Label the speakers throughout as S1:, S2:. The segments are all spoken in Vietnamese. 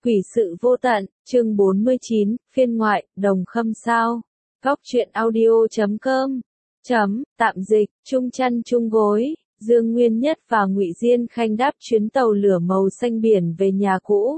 S1: Quỷ sự vô tận, chương 49, phiên ngoại, đồng khâm sao. Góc truyện audio.com. Tạm dịch, chung chăn chung gối, Dương Nguyên Nhất và Ngụy Diên Khanh đáp chuyến tàu lửa màu xanh biển về nhà cũ.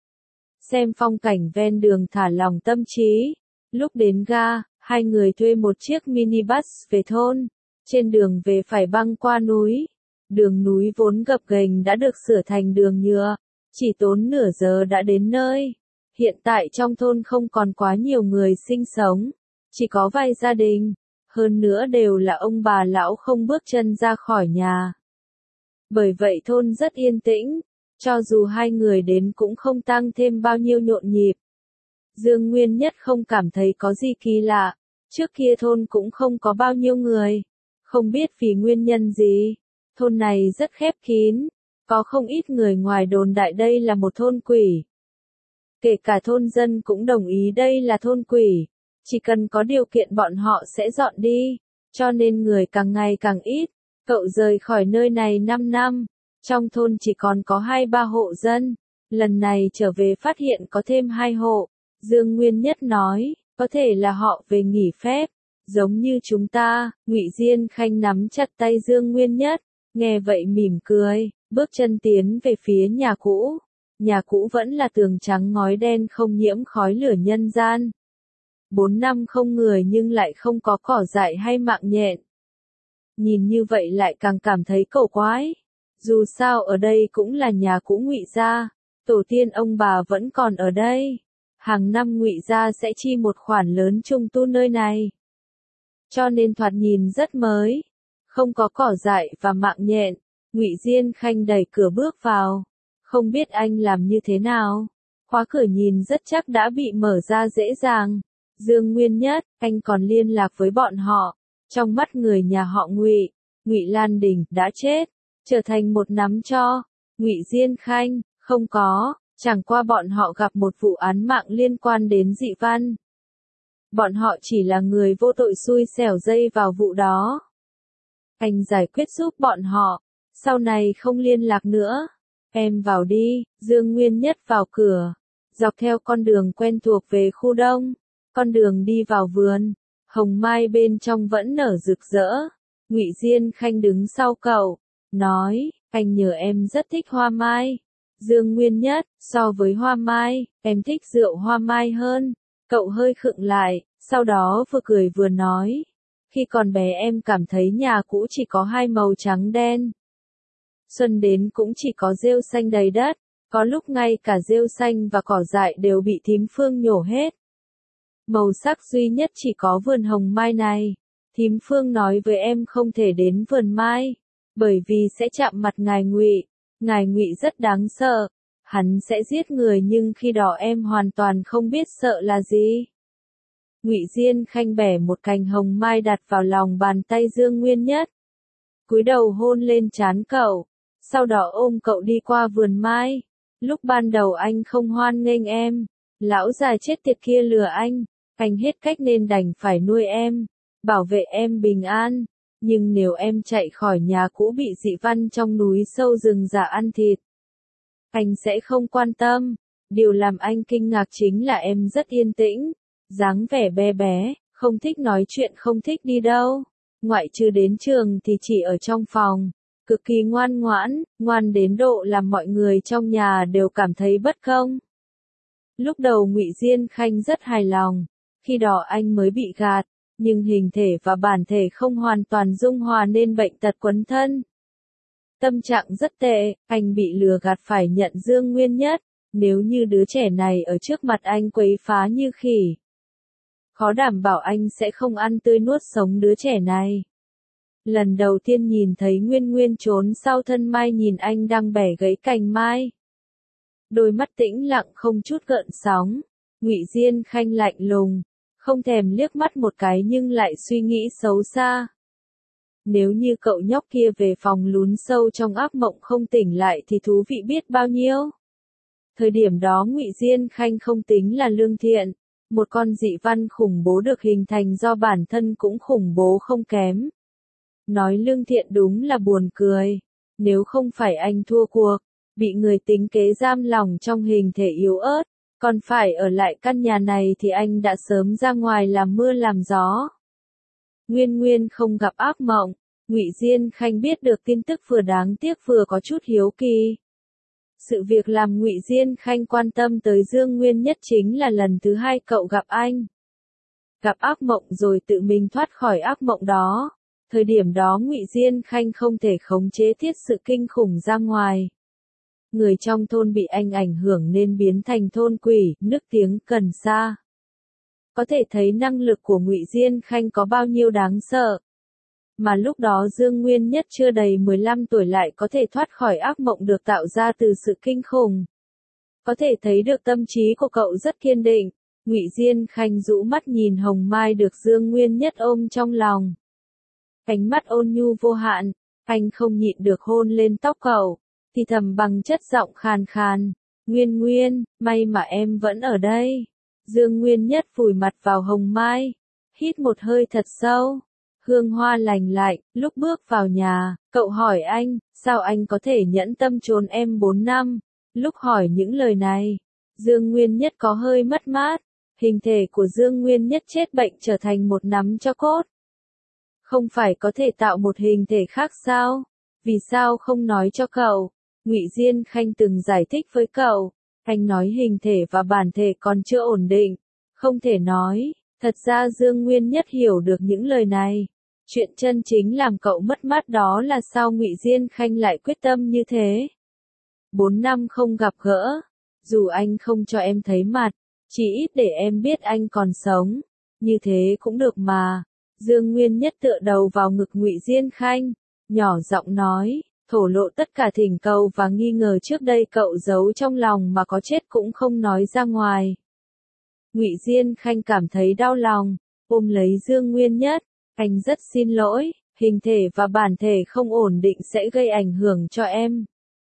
S1: Xem phong cảnh ven đường thả lỏng tâm trí. Lúc đến ga, hai người thuê một chiếc minibus về thôn. Trên đường về phải băng qua núi. Đường núi vốn gập ghềnh đã được sửa thành đường nhựa. Chỉ tốn nửa giờ đã đến nơi. Hiện tại trong thôn không còn quá nhiều người sinh sống. Chỉ có vài gia đình. Hơn nữa đều là ông bà lão không bước chân ra khỏi nhà. Bởi vậy thôn rất yên tĩnh. Cho dù hai người đến cũng không tăng thêm bao nhiêu nhộn nhịp. Dương Nguyên Nhất không cảm thấy có gì kỳ lạ. Trước kia thôn cũng không có bao nhiêu người. Không biết vì nguyên nhân gì. Thôn này rất khép kín. Có không ít người ngoài đồn đại đây là một thôn quỷ. Kể cả thôn dân cũng đồng ý đây là thôn quỷ. Chỉ cần có điều kiện bọn họ sẽ dọn đi. Cho nên người càng ngày càng ít. Cậu rời khỏi nơi này 5 năm. Trong thôn chỉ còn có 2-3 hộ dân. Lần này trở về phát hiện có thêm 2 hộ. Dương Nguyên Nhất nói, có thể là họ về nghỉ phép. Giống như chúng ta, Ngụy Diên Khanh nắm chặt tay Dương Nguyên Nhất. Nghe vậy mỉm cười, bước chân tiến về phía nhà cũ. Nhà cũ vẫn là tường trắng ngói đen không nhiễm khói lửa nhân gian. 4 năm không người nhưng lại không có cỏ dại hay mạng nhện. Nhìn như vậy lại càng cảm thấy cổ quái. Dù sao ở đây cũng là nhà cũ Ngụy gia, tổ tiên ông bà vẫn còn ở đây. Hàng năm Ngụy gia sẽ chi một khoản lớn trùng tu nơi này. Cho nên thoạt nhìn rất mới. Không có cỏ dại và mạng nhện. Ngụy Diên Khanh đẩy cửa bước vào. Không biết anh làm như thế nào. Khóa cửa nhìn rất chắc đã bị mở ra dễ dàng. Dương Nguyên Nhất, anh còn liên lạc với bọn họ. Trong mắt người nhà họ Ngụy, Ngụy Lan Đình đã chết, trở thành một nắm tro. Ngụy Diên Khanh, không có, chẳng qua bọn họ gặp một vụ án mạng liên quan đến dị văn. Bọn họ chỉ là người vô tội xui xẻo dây vào vụ đó. Anh giải quyết giúp bọn họ, sau này không liên lạc nữa. Em vào đi, Dương Nguyên Nhất vào cửa, dọc theo con đường quen thuộc về khu đông. Con đường đi vào vườn, hồng mai bên trong vẫn nở rực rỡ. Ngụy Diên Khanh đứng sau cậu, nói, anh nhờ em rất thích hoa mai. Dương Nguyên Nhất, so với hoa mai, em thích rượu hoa mai hơn. Cậu hơi khựng lại, sau đó vừa cười vừa nói. Khi còn bé em cảm thấy nhà cũ chỉ có 2 màu trắng đen. Xuân đến cũng chỉ có rêu xanh đầy đất, có lúc ngay cả rêu xanh và cỏ dại đều bị thím Phương nhổ hết. Màu sắc duy nhất chỉ có vườn hồng mai này. Thím Phương nói với em không thể đến vườn mai, bởi vì sẽ chạm mặt ngài Ngụy. Ngài Ngụy rất đáng sợ, hắn sẽ giết người nhưng khi đó em hoàn toàn không biết sợ là gì. Ngụy Diên Khanh bẻ một cành hồng mai đặt vào lòng bàn tay Dương Nguyên Nhất. Cúi đầu hôn lên trán cậu, sau đó ôm cậu đi qua vườn mai. Lúc ban đầu anh không hoan nghênh em, lão già chết tiệt kia lừa anh hết cách nên đành phải nuôi em, bảo vệ em bình an. Nhưng nếu em chạy khỏi nhà cũ bị dị văn trong núi sâu rừng già ăn thịt, anh sẽ không quan tâm. Điều làm anh kinh ngạc chính là em rất yên tĩnh, dáng vẻ bé bé, không thích nói chuyện, không thích đi đâu. Ngoại trừ đến trường thì chỉ ở trong phòng, cực kỳ ngoan ngoãn, ngoan đến độ làm mọi người trong nhà đều cảm thấy bất công. Lúc đầu Ngụy Diên Khanh rất hài lòng, khi đó anh mới bị gạt, nhưng hình thể và bản thể không hoàn toàn dung hòa nên bệnh tật quấn thân. Tâm trạng rất tệ, anh bị lừa gạt phải nhận Dương Nguyên Nhất. Nếu như đứa trẻ này ở trước mặt anh quấy phá như khỉ, khó đảm bảo anh sẽ không ăn tươi nuốt sống đứa trẻ này. Lần đầu tiên nhìn thấy Nguyên Nguyên trốn sau thân mai nhìn anh đang bẻ gãy cành mai. Đôi mắt tĩnh lặng không chút gợn sóng. Ngụy Diên Khanh lạnh lùng, không thèm liếc mắt một cái nhưng lại suy nghĩ xấu xa. Nếu như cậu nhóc kia về phòng lún sâu trong ác mộng không tỉnh lại thì thú vị biết bao nhiêu. Thời điểm đó Ngụy Diên Khanh không tính là lương thiện. Một con dị văn khủng bố được hình thành do bản thân cũng khủng bố không kém. Nói lương thiện đúng là buồn cười. Nếu không phải anh thua cuộc, bị người tính kế giam lỏng trong hình thể yếu ớt, còn phải ở lại căn nhà này thì anh đã sớm ra ngoài làm mưa làm gió. Nguyên Nguyên không gặp ác mộng, Ngụy Diên Khanh biết được tin tức vừa đáng tiếc vừa có chút hiếu kỳ. Sự việc làm Ngụy Diên Khanh quan tâm tới Dương Nguyên Nhất chính là lần thứ hai cậu gặp anh. Gặp ác mộng rồi tự mình thoát khỏi ác mộng đó. Thời điểm đó Ngụy Diên Khanh không thể khống chế tiết sự kinh khủng ra ngoài. Người trong thôn bị anh ảnh hưởng nên biến thành thôn quỷ, nức tiếng cần xa. Có thể thấy năng lực của Ngụy Diên Khanh có bao nhiêu đáng sợ. Mà lúc đó Dương Nguyên Nhất chưa đầy 15 tuổi lại có thể thoát khỏi ác mộng được tạo ra từ sự kinh khủng. Có thể thấy được tâm trí của cậu rất kiên định. Ngụy Diên Khanh rũ mắt nhìn Hồng Mai được Dương Nguyên Nhất ôm trong lòng. Ánh mắt ôn nhu vô hạn, anh không nhịn được hôn lên tóc cậu, thì thầm bằng chất giọng khàn khàn. Nguyên Nguyên, may mà em vẫn ở đây. Dương Nguyên Nhất vùi mặt vào Hồng Mai, hít một hơi thật sâu. Hương hoa lành lạnh, lúc bước vào nhà, cậu hỏi anh, sao anh có thể nhẫn tâm trốn em 4 năm? Lúc hỏi những lời này, Dương Nguyên Nhất có hơi mất mát. Hình thể của Dương Nguyên Nhất chết bệnh trở thành một nắm tro cốt. Không phải có thể tạo một hình thể khác sao? Vì sao không nói cho cậu? Ngụy Diên Khanh từng giải thích với cậu. Anh nói hình thể và bản thể còn chưa ổn định. Không thể nói. Thật ra Dương Nguyên Nhất hiểu được những lời này. Chuyện chân chính làm cậu mất mát đó là sao Ngụy Diên Khanh lại quyết tâm như thế. 4 năm không gặp gỡ. Dù anh không cho em thấy mặt, chỉ ít để em biết anh còn sống. Như thế cũng được mà. Dương Nguyên Nhất tựa đầu vào ngực Ngụy Diên Khanh, nhỏ giọng nói, thổ lộ tất cả thỉnh cầu và nghi ngờ trước đây cậu giấu trong lòng mà có chết cũng không nói ra ngoài. Ngụy Diên Khanh cảm thấy đau lòng, ôm lấy Dương Nguyên Nhất, anh rất xin lỗi, hình thể và bản thể không ổn định sẽ gây ảnh hưởng cho em.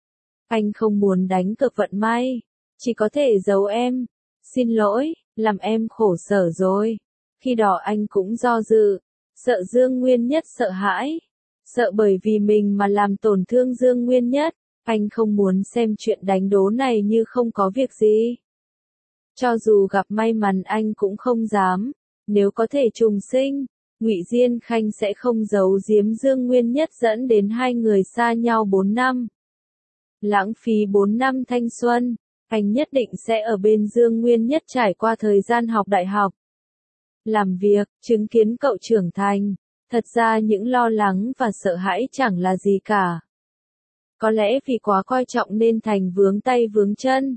S1: Anh không muốn đánh cược vận may, chỉ có thể giấu em. Xin lỗi, làm em khổ sở rồi. Khi đó anh cũng do dự, sợ Dương Nguyên Nhất sợ hãi, sợ bởi vì mình mà làm tổn thương Dương Nguyên Nhất, anh không muốn xem chuyện đánh đố này như không có việc gì. Cho dù gặp may mắn anh cũng không dám, nếu có thể trùng sinh, Ngụy Diên Khanh sẽ không giấu giếm Dương Nguyên Nhất dẫn đến hai người xa nhau 4 năm. Lãng phí 4 năm thanh xuân, anh nhất định sẽ ở bên Dương Nguyên Nhất trải qua thời gian học đại học. Làm việc, chứng kiến cậu trưởng thành, thật ra những lo lắng và sợ hãi chẳng là gì cả. Có lẽ vì quá coi trọng nên thành vướng tay vướng chân.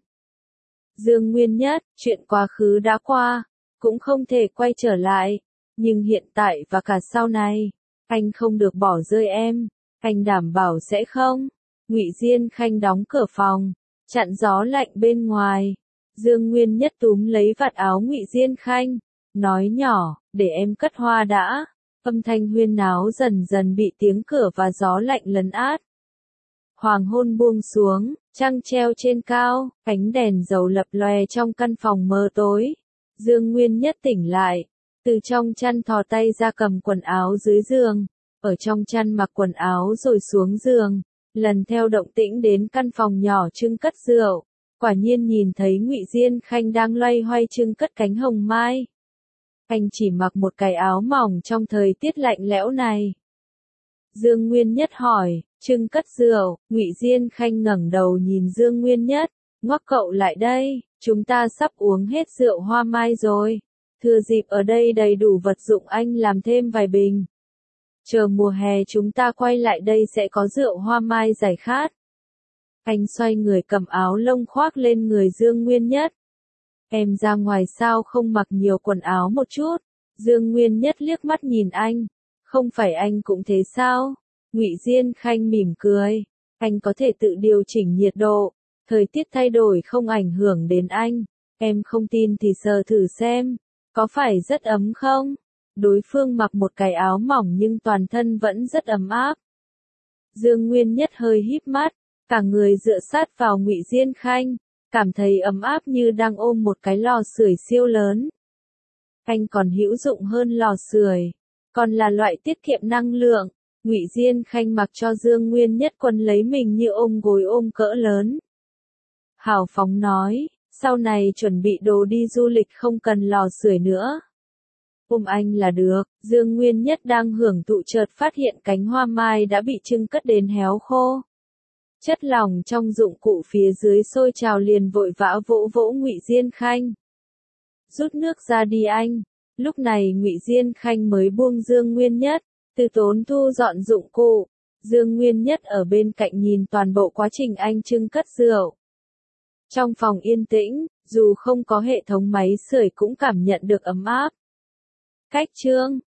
S1: Dương Nguyên Nhất, chuyện quá khứ đã qua, cũng không thể quay trở lại, nhưng hiện tại và cả sau này, anh không được bỏ rơi em, anh đảm bảo sẽ không. Ngụy Diên Khanh đóng cửa phòng, chặn gió lạnh bên ngoài. Dương Nguyên Nhất túm lấy vạt áo Ngụy Diên Khanh, nói nhỏ, để em cất hoa đã. Âm thanh huyên náo dần dần bị tiếng cửa và gió lạnh lấn át. Hoàng hôn buông xuống, trăng treo trên cao, ánh đèn dầu lập lòe trong căn phòng mờ tối. Dương Nguyên Nhất tỉnh lại, từ trong chăn thò tay ra cầm quần áo dưới giường, ở trong chăn mặc quần áo rồi xuống giường, lần theo động tĩnh đến căn phòng nhỏ trưng cất rượu, quả nhiên nhìn thấy Ngụy Diên Khanh đang loay hoay trưng cất cánh hồng mai. Anh chỉ mặc một cái áo mỏng trong thời tiết lạnh lẽo này. Dương Nguyên Nhất hỏi, trưng cất rượu, Ngụy Diên Khanh ngẩng đầu nhìn Dương Nguyên Nhất, ngoắc cậu lại đây, chúng ta sắp uống hết rượu hoa mai rồi. Thừa dịp ở đây đầy đủ vật dụng anh làm thêm vài bình. Chờ mùa hè chúng ta quay lại đây sẽ có rượu hoa mai giải khát. Anh xoay người cầm áo lông khoác lên người Dương Nguyên Nhất. Em ra ngoài sao không mặc nhiều quần áo một chút? Dương Nguyên Nhất liếc mắt nhìn anh. Không phải anh cũng thế sao? Ngụy Diên Khanh mỉm cười. Anh có thể tự điều chỉnh nhiệt độ. Thời tiết thay đổi không ảnh hưởng đến anh. Em không tin thì sờ thử xem. Có phải rất ấm không? Đối phương mặc một cái áo mỏng nhưng toàn thân vẫn rất ấm áp. Dương Nguyên Nhất hơi híp mắt, cả người dựa sát vào Ngụy Diên Khanh, cảm thấy ấm áp như đang ôm một cái lò sưởi siêu lớn. Anh còn hữu dụng hơn lò sưởi, còn là loại tiết kiệm năng lượng. Ngụy Diên Khanh mặc cho Dương Nguyên Nhất quấn lấy mình như ôm gối ôm cỡ lớn. hào phóng nói, sau này chuẩn bị đồ đi du lịch không cần lò sưởi nữa. Ôm anh là được. Dương Nguyên Nhất đang hưởng thụ chợt phát hiện cánh hoa mai đã bị trưng cất đến héo khô. Chất lỏng trong dụng cụ phía dưới sôi trào liền vội vã vỗ vỗ Ngụy Diên Khanh. Rút nước ra đi anh. Lúc này Ngụy Diên Khanh mới buông Dương Nguyên Nhất, từ tốn thu dọn dụng cụ. Dương Nguyên Nhất ở bên cạnh nhìn toàn bộ quá trình anh trưng cất rượu. Trong phòng yên tĩnh, dù không có hệ thống máy sưởi cũng cảm nhận được ấm áp. Cách chương